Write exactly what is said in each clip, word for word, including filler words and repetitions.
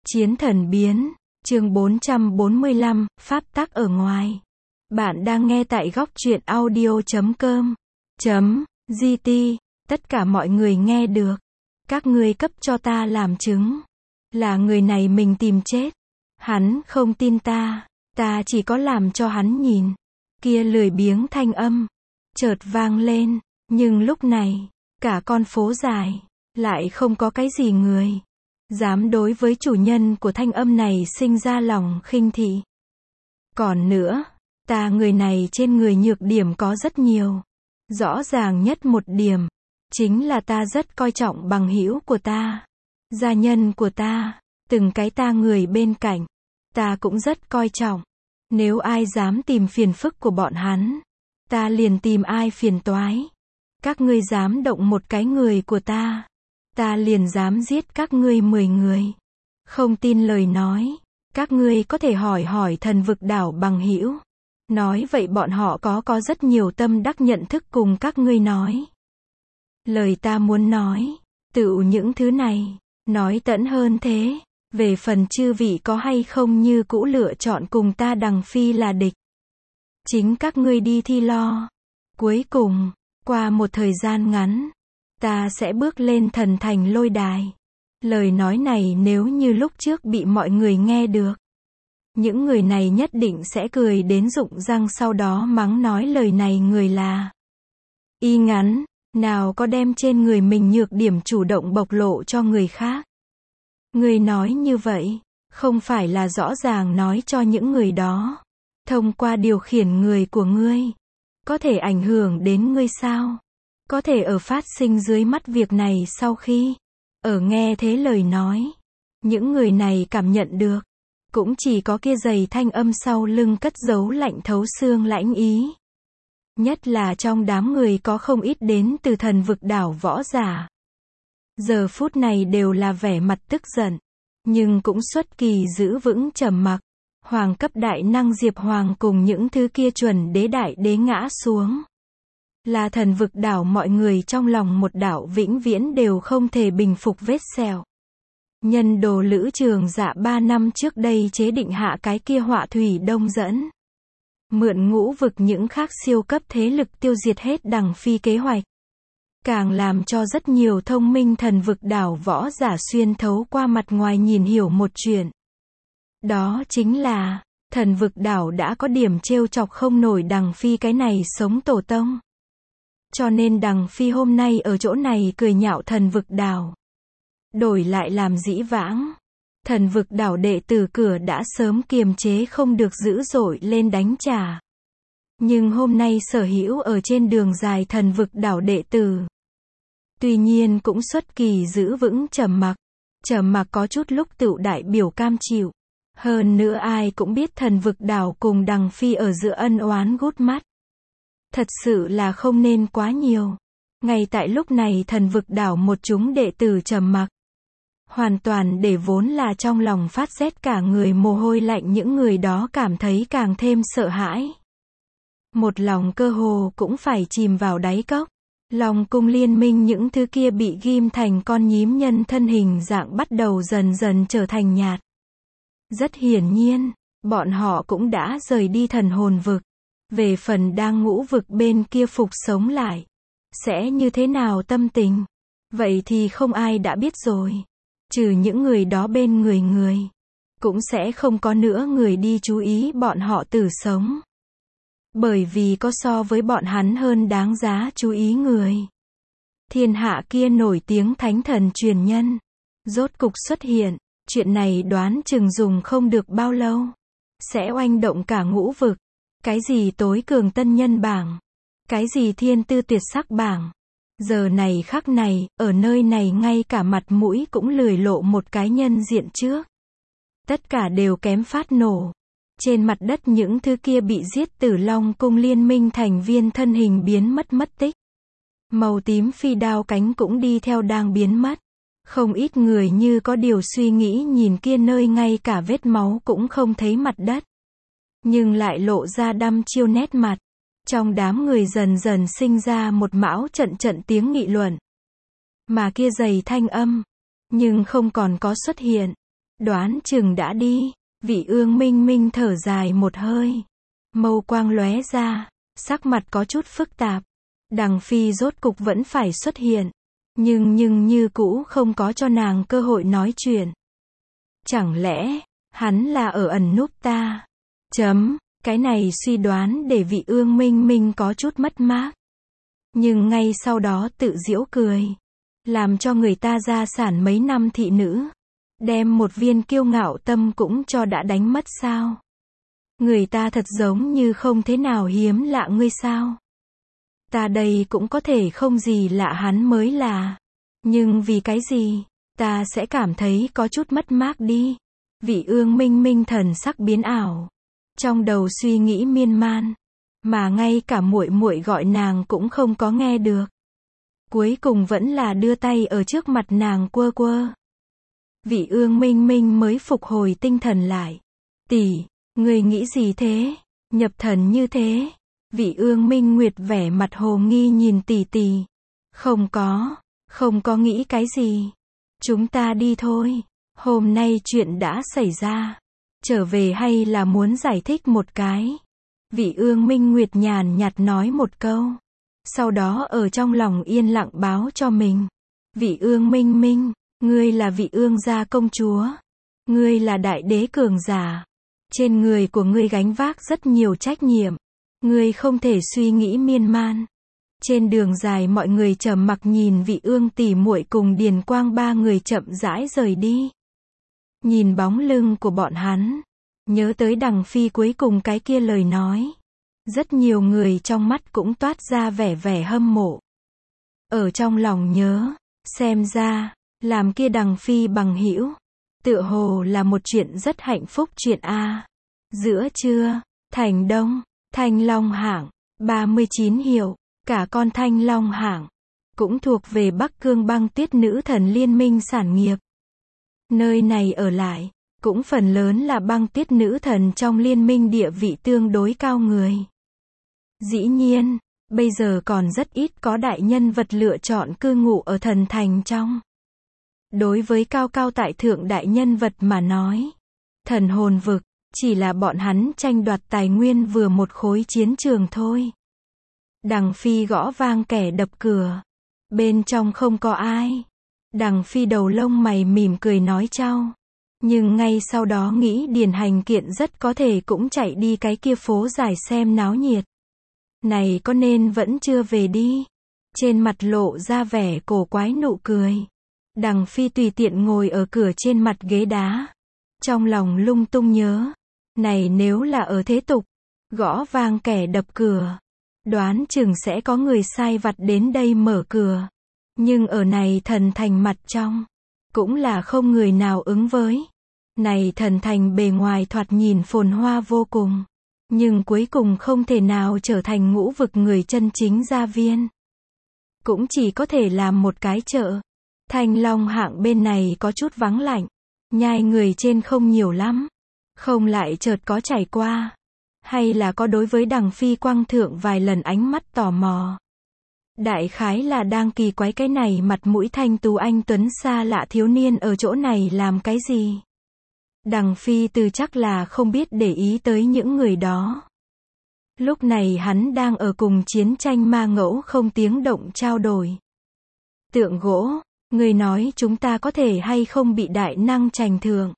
Chiến thần biến, chương bốn trăm bốn mươi lăm, pháp tắc ở ngoài. Bạn đang nghe tại góc truyện audio chấm com, chấm, gt, tất cả mọi người nghe được. Các ngươi cấp cho ta làm chứng. Là người này mình tìm chết. Hắn không tin ta, ta chỉ có làm cho hắn nhìn. Kia lười biếng thanh âm, chợt vang lên, nhưng lúc này, cả con phố dài, lại không có cái gì người dám đối với chủ nhân của thanh âm này sinh ra lòng khinh thị. Còn nữa, ta người này trên người nhược điểm có rất nhiều. Rõ ràng nhất một điểm, chính là ta rất coi trọng bằng hữu của ta, gia nhân của ta, từng cái ta người bên cạnh, ta cũng rất coi trọng. Nếu ai dám tìm phiền phức của bọn hắn, ta liền tìm ai phiền toái. Các ngươi dám động một cái người của ta, ta liền dám giết các ngươi mười người. Không tin lời nói, các ngươi có thể hỏi hỏi thần vực đảo bằng hữu. Nói vậy bọn họ có có rất nhiều tâm đắc nhận thức cùng các ngươi nói. Lời ta muốn nói, tựu những thứ này, nói tận hơn thế. Về phần chư vị có hay không như cũ lựa chọn cùng ta đằng phi là địch, chính các ngươi đi thi lo. Cuối cùng, qua một thời gian ngắn, ta sẽ bước lên thần thành lôi đài. Lời nói này nếu như lúc trước bị mọi người nghe được, những người này nhất định sẽ cười đến rụng răng, sau đó mắng nói lời này người là y ngắn, nào có đem trên người mình nhược điểm chủ động bộc lộ cho người khác. Ngươi nói như vậy, không phải là rõ ràng nói cho những người đó, thông qua điều khiển người của ngươi, có thể ảnh hưởng đến ngươi sao? Có thể ở phát sinh dưới mắt việc này sau khi, ở nghe thế lời nói, những người này cảm nhận được, cũng chỉ có kia dày thanh âm sau lưng cất giấu lạnh thấu xương lãnh ý. Nhất là trong đám người có không ít đến từ thần vực đảo võ giả. Giờ phút này đều là vẻ mặt tức giận, nhưng cũng xuất kỳ giữ vững trầm mặc. Hoàng cấp đại năng Diệp Hoàng cùng những thứ kia chuẩn đế đại đế ngã xuống. Là thần vực đảo mọi người trong lòng một đảo vĩnh viễn đều không thể bình phục vết sẹo. Nhân đồ Lữ Trường Dạ ba năm trước đây chế định hạ cái kia họa thủy đông dẫn. Mượn ngũ vực những khác siêu cấp thế lực tiêu diệt hết đằng phi kế hoạch. Càng làm cho rất nhiều thông minh thần vực đảo võ giả xuyên thấu qua mặt ngoài nhìn hiểu một chuyện. Đó chính là, thần vực đảo đã có điểm trêu chọc không nổi đằng phi cái này sống tổ tông. Cho nên đằng phi hôm nay ở chỗ này cười nhạo thần vực đảo. Đổi lại làm dĩ vãng, thần vực đảo đệ tử cửa đã sớm kiềm chế không được dữ dội lên đánh trả. Nhưng hôm nay sở hữu ở trên đường dài thần vực đảo đệ tử, tuy nhiên cũng xuất kỳ giữ vững trầm mặc. Trầm mặc có chút lúc tựu đại biểu cam chịu. Hơn nữa ai cũng biết thần vực đảo cùng đằng phi ở giữa ân oán gút mắt. Thật sự là không nên quá nhiều. Ngay tại lúc này thần vực đảo một chúng đệ tử trầm mặc. Hoàn toàn để vốn là trong lòng phát rét cả người mồ hôi lạnh những người đó cảm thấy càng thêm sợ hãi. Một lòng cơ hồ cũng phải chìm vào đáy cốc. Lòng cung liên minh những thứ kia bị ghim thành con nhím nhân thân hình dạng bắt đầu dần dần trở thành nhạt. Rất hiển nhiên, bọn họ cũng đã rời đi thần hồn vực. Về phần đang ngũ vực bên kia phục sống lại, sẽ như thế nào tâm tình? Vậy thì không ai đã biết rồi. Trừ những người đó bên người người, cũng sẽ không có nữa người đi chú ý bọn họ tử sống. Bởi vì có so với bọn hắn hơn đáng giá chú ý người. Thiên hạ kia nổi tiếng thánh thần truyền nhân, rốt cục xuất hiện, chuyện này đoán chừng dùng không được bao lâu, sẽ oanh động cả ngũ vực. Cái gì tối cường tân nhân bảng, cái gì thiên tư tuyệt sắc bảng. Giờ này khắc này, ở nơi này ngay cả mặt mũi cũng lười lộ một cái nhân diện trước. Tất cả đều kém phát nổ. Trên mặt đất những thứ kia bị giết Tử Long cung liên minh thành viên thân hình biến mất mất tích. Màu tím phi đao cánh cũng đi theo đang biến mất. Không ít người như có điều suy nghĩ nhìn kia nơi ngay cả vết máu cũng không thấy mặt đất. Nhưng lại lộ ra đăm chiêu nét mặt. Trong đám người dần dần sinh ra một mão trận trận tiếng nghị luận. Mà kia dày thanh âm, nhưng không còn có xuất hiện. đoán chừng đã đi. Vị Ương Minh Minh thở dài một hơi. Mâu quang lóe ra, sắc mặt có chút phức tạp. Đằng Phi rốt cục vẫn phải xuất hiện. Nhưng nhưng như cũ không có cho nàng cơ hội nói chuyện. Chẳng lẽ, hắn là ở ẩn núp ta? Chấm, cái này suy đoán để vị Ương Minh Minh có chút mất mát. Nhưng ngay sau đó tự giễu cười. Làm cho người ta gia sản mấy năm thị nữ. Đem một viên kiêu ngạo tâm cũng cho đã đánh mất sao? Người ta thật giống như không thế nào hiếm lạ ngươi sao? Ta đây cũng có thể không gì lạ hắn mới là. Nhưng vì cái gì? Ta sẽ cảm thấy có chút mất mát đi. Vị Ương Minh Minh thần sắc biến ảo. Trong đầu suy nghĩ miên man. Mà ngay cả muội muội gọi nàng cũng không có nghe được. Cuối cùng vẫn là đưa tay ở trước mặt nàng quơ quơ. Vị Ương Minh Minh mới phục hồi tinh thần lại. Tỷ, người nghĩ gì thế? Nhập thần như thế. Vị Ương Minh Nguyệt vẻ mặt hồ nghi nhìn tỷ tỷ. Không có, không có nghĩ cái gì. Chúng ta đi thôi. Hôm nay chuyện đã xảy ra. Trở về hay là muốn giải thích một cái? Vị Ương Minh Nguyệt nhàn nhạt nói một câu. Sau đó ở trong lòng yên lặng báo cho mình. Vị Ương Minh Minh, ngươi là vị Ương gia công chúa. Ngươi là đại đế cường giả. Trên người của ngươi gánh vác rất nhiều trách nhiệm. Ngươi không thể suy nghĩ miên man. Trên đường dài mọi người trầm mặc nhìn vị Ương tỷ muội cùng Điền Quang ba người chậm rãi rời đi. Nhìn bóng lưng của bọn hắn. Nhớ tới Đằng Phi cuối cùng cái kia lời nói. Rất nhiều người trong mắt cũng toát ra vẻ vẻ hâm mộ. Ở trong lòng nhớ, xem ra, làm kia Đằng Phi bằng hữu, tựa hồ là một chuyện rất hạnh phúc chuyện a. Giữa trưa, Thành Đông, Thanh Long hạng, ba mươi chín hiệu, cả con Thanh Long hạng, cũng thuộc về Bắc Cương Băng Tuyết Nữ Thần Liên minh sản nghiệp. Nơi này ở lại, cũng phần lớn là Băng Tuyết Nữ Thần trong liên minh địa vị tương đối cao người. Dĩ nhiên, bây giờ còn rất ít có đại nhân vật lựa chọn cư ngụ ở thần thành trong. Đối với cao cao tại thượng đại nhân vật mà nói, thần hồn vực, chỉ là bọn hắn tranh đoạt tài nguyên vừa một khối chiến trường thôi. Đằng Phi gõ vang kẻ đập cửa. Bên trong không có ai. Đằng Phi đầu lông mày mỉm cười nói chau. Nhưng ngay sau đó nghĩ Điền Hành Kiện rất có thể cũng chạy đi cái kia phố dài xem náo nhiệt. Này có nên vẫn chưa về đi? Trên mặt lộ ra vẻ cổ quái nụ cười. Đằng Phi tùy tiện ngồi ở cửa trên mặt ghế đá. Trong lòng lung tung nhớ. Này nếu là ở thế tục, gõ vang kẻ đập cửa, đoán chừng sẽ có người sai vặt đến đây mở cửa. Nhưng ở này thần thành mặt trong, cũng là không người nào ứng với. Này thần thành bề ngoài thoạt nhìn phồn hoa vô cùng. Nhưng cuối cùng không thể nào trở thành ngũ vực người chân chính gia viên. Cũng chỉ có thể làm một cái chợ. Thanh Long hạng bên này có chút vắng lạnh. Nhai người trên không nhiều lắm. Không lại chợt có trải qua. Hay là có đối với Đằng Phi quang thượng vài lần ánh mắt tò mò. Đại khái là đang kỳ quái cái này mặt mũi thanh tú anh tuấn xa lạ thiếu niên ở chỗ này làm cái gì. Đằng Phi từ chắc là không biết để ý tới những người đó. Lúc này hắn đang ở cùng chiến tranh ma ngẫu không tiếng động trao đổi. Tượng gỗ, người nói chúng ta có thể hay không bị đại năng trành thượng.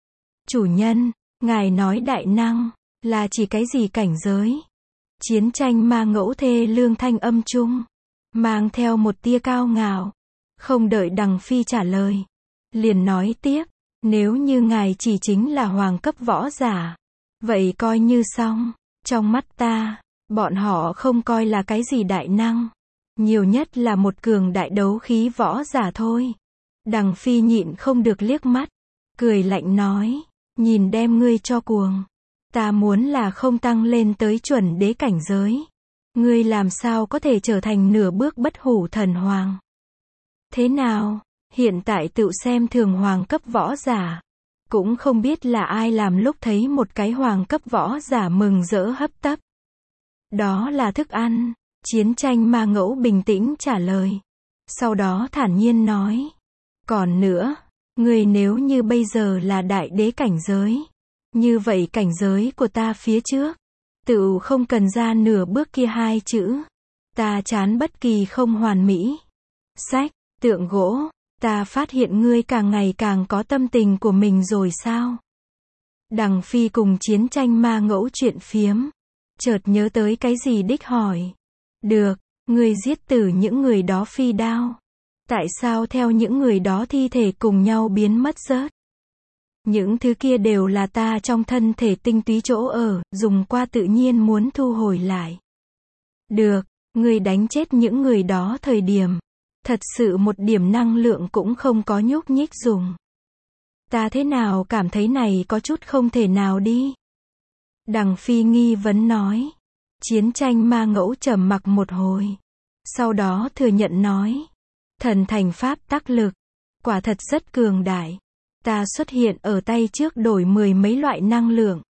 Chủ nhân, ngài nói đại năng, là chỉ cái gì cảnh giới? Chiến tranh ma ngẫu thê lương thanh âm chung, mang theo một tia cao ngạo. Không đợi Đằng Phi trả lời, liền nói tiếp, nếu như ngài chỉ chính là hoàng cấp võ giả, vậy coi như xong. Trong mắt ta, bọn họ không coi là cái gì đại năng, nhiều nhất là một cường đại đấu khí võ giả thôi. Đằng Phi nhịn không được liếc mắt, cười lạnh nói, nhìn đem ngươi cho cuồng. Ta muốn là không tăng lên tới chuẩn đế cảnh giới. Ngươi làm sao có thể trở thành nửa bước bất hủ thần hoàng? Thế nào, hiện tại tự xem thường hoàng cấp võ giả. Cũng không biết là ai làm lúc thấy một cái hoàng cấp võ giả mừng rỡ hấp tấp. Đó là thức ăn. Chiến tranh ma ngẫu bình tĩnh trả lời. Sau đó thản nhiên nói. Còn nữa, Ngươi nếu như bây giờ là đại đế cảnh giới, như vậy cảnh giới của ta phía trước, tự không cần ra nửa bước kia hai chữ. Ta chán bất kỳ không hoàn mỹ. Sách, tượng gỗ, ta phát hiện ngươi càng ngày càng có tâm tình của mình rồi sao? Đằng Phi cùng Chiến Tranh Ma Ngẫu chuyện phiếm, chợt nhớ tới cái gì đích hỏi. Được, ngươi giết tử những người đó phi đao. Tại sao theo những người đó thi thể cùng nhau biến mất rớt? Những thứ kia đều là ta trong thân thể tinh túy chỗ ở, dùng qua tự nhiên muốn thu hồi lại. Được, ngươi đánh chết những người đó thời điểm, thật sự một điểm năng lượng cũng không có nhúc nhích dùng. Ta thế nào cảm thấy này có chút không thể nào đi. Đằng Phi nghi vấn nói. Chiến Tranh Ma Ngẫu trầm mặc một hồi. Sau đó thừa nhận nói. Thần thành pháp tắc lực, quả thật rất cường đại. Ta xuất hiện ở tay trước đổi mười mấy loại năng lượng.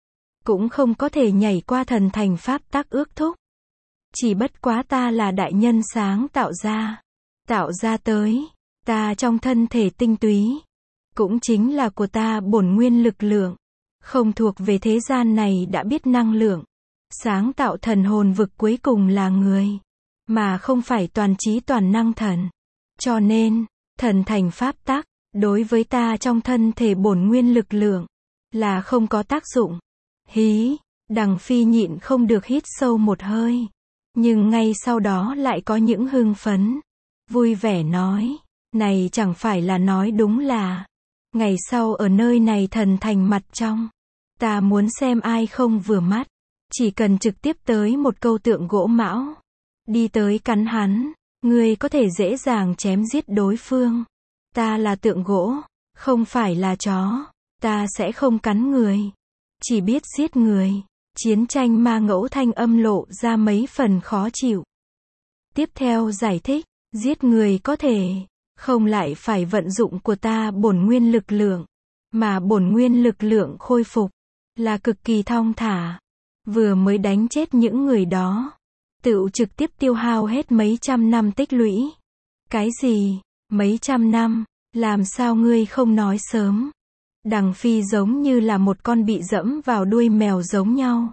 Cũng không có thể nhảy qua thần thành pháp tắc ước thúc. Chỉ bất quá ta là đại nhân sáng tạo ra. Tạo ra tới, ta trong thân thể tinh túy. Cũng chính là của ta bổn nguyên lực lượng. Không thuộc về thế gian này đã biết năng lượng. Sáng tạo thần hồn vực cuối cùng là người. Mà không phải toàn trí toàn năng thần. Cho nên, thần thành pháp tắc, đối với ta trong thân thể bổn nguyên lực lượng, là không có tác dụng. Hí, Đằng Phi nhịn không được hít sâu một hơi. Nhưng ngay sau đó lại có những hưng phấn. Vui vẻ nói, này chẳng phải là nói đúng là, ngày sau ở nơi này thần thành mặt trong. Ta muốn xem ai không vừa mắt. Chỉ cần trực tiếp tới một câu tượng gỗ mão. Đi tới cắn hắn. Ngươi có thể dễ dàng chém giết đối phương. Ta là tượng gỗ, không phải là chó. Ta sẽ không cắn người. Chỉ biết giết người. Chiến Tranh Ma Ngẫu thanh âm lộ ra mấy phần khó chịu. Tiếp theo giải thích, giết người có thể, không lại phải vận dụng của ta bổn nguyên lực lượng. Mà bổn nguyên lực lượng khôi phục, là cực kỳ thong thả. Vừa mới đánh chết những người đó. Tự trực tiếp tiêu hao hết mấy trăm năm tích lũy. Cái gì? Mấy trăm năm? Làm sao ngươi không nói sớm? Đằng Phi giống như là một con bị dẫm vào đuôi mèo giống nhau.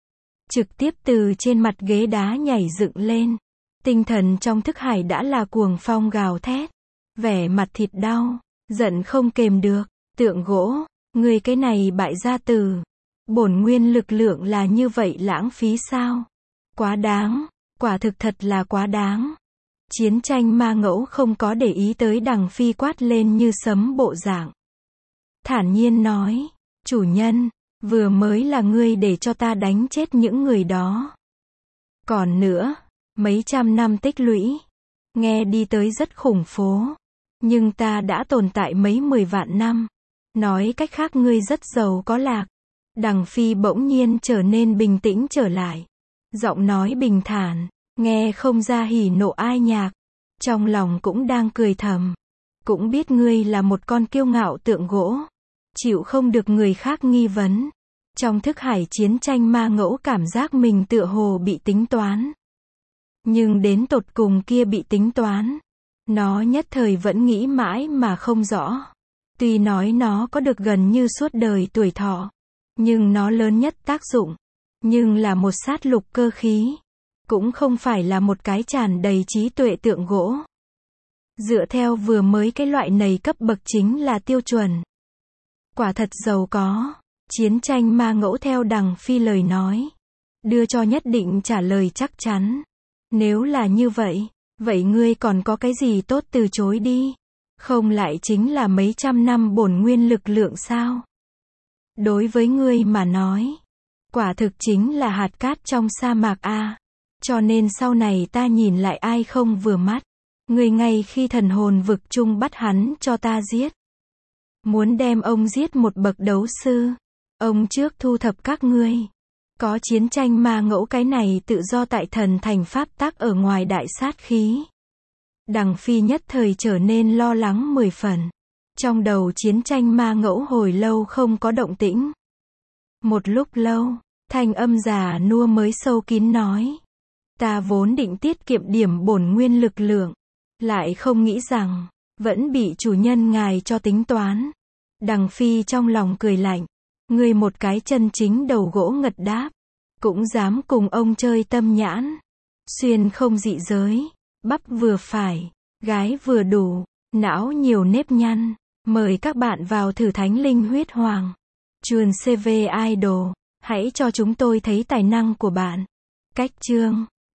Trực tiếp từ trên mặt ghế đá nhảy dựng lên. Tinh thần trong thức hải đã là cuồng phong gào thét. Vẻ mặt thịt đau, giận không kềm được. Tượng gỗ, ngươi cái này bại gia tử. Bổn nguyên lực lượng là như vậy lãng phí sao? Quá đáng, quả thực thật là quá đáng. Chiến Tranh Ma Ngẫu không có để ý tới Đằng Phi quát lên như sấm bộ dạng. Thản nhiên nói, chủ nhân, vừa mới là ngươi để cho ta đánh chết những người đó. Còn nữa, mấy trăm năm tích lũy, nghe đi tới rất khủng phố. Nhưng ta đã tồn tại mấy mười vạn năm. Nói cách khác ngươi rất giàu có lạc. Đằng Phi bỗng nhiên trở nên bình tĩnh trở lại. Giọng nói bình thản, nghe không ra hỉ nộ ai nhạc. Trong lòng cũng đang cười thầm. Cũng biết ngươi là một con kiêu ngạo tượng gỗ. Chịu không được người khác nghi vấn. Trong thức hải Chiến Tranh Ma Ngẫu cảm giác mình tựa hồ bị tính toán. Nhưng đến tột cùng kia bị tính toán. Nó nhất thời vẫn nghĩ mãi mà không rõ. Tuy nói nó có được gần như suốt đời tuổi thọ. Nhưng nó lớn nhất tác dụng. Nhưng là một sát lục cơ khí. Cũng không phải là một cái tràn đầy trí tuệ tượng gỗ. Dựa theo vừa mới cái loại này cấp bậc chính là tiêu chuẩn. Quả thật giàu có. Chiến Tranh Ma Ngẫu theo Đằng Phi lời nói. Đưa cho nhất định trả lời chắc chắn. Nếu là như vậy, vậy ngươi còn có cái gì tốt từ chối đi? Không lại chính là mấy trăm năm bổn nguyên lực lượng sao? Đối với ngươi mà nói, quả thực chính là hạt cát trong sa mạc a. Cho nên sau này ta nhìn lại ai không vừa mắt, ngươi ngay khi thần hồn vực chung bắt hắn cho ta giết. Muốn đem ông giết một bậc đấu sư, ông trước thu thập các ngươi. Có Chiến Tranh Ma Ngẫu cái này tự do tại thần thành pháp tắc ở ngoài đại sát khí. Đằng Phi nhất thời trở nên lo lắng mười phần. Trong đầu Chiến Tranh Ma Ngẫu hồi lâu không có động tĩnh. Một lúc lâu, thanh âm già nua mới sâu kín nói. Ta vốn định tiết kiệm điểm bổn nguyên lực lượng. Lại không nghĩ rằng, vẫn bị chủ nhân ngài cho tính toán. Đằng Phi trong lòng cười lạnh. Ngươi một cái chân chính đầu gỗ ngật đáp. Cũng dám cùng ông chơi tâm nhãn. Xuyên không dị giới. Bắp vừa phải. Gái vừa đủ. Não nhiều nếp nhăn. Mời các bạn vào thử Thánh Linh Huyết Hoàng. Chuồn xê vê Idol. Hãy cho chúng tôi thấy tài năng của bạn. Cách chương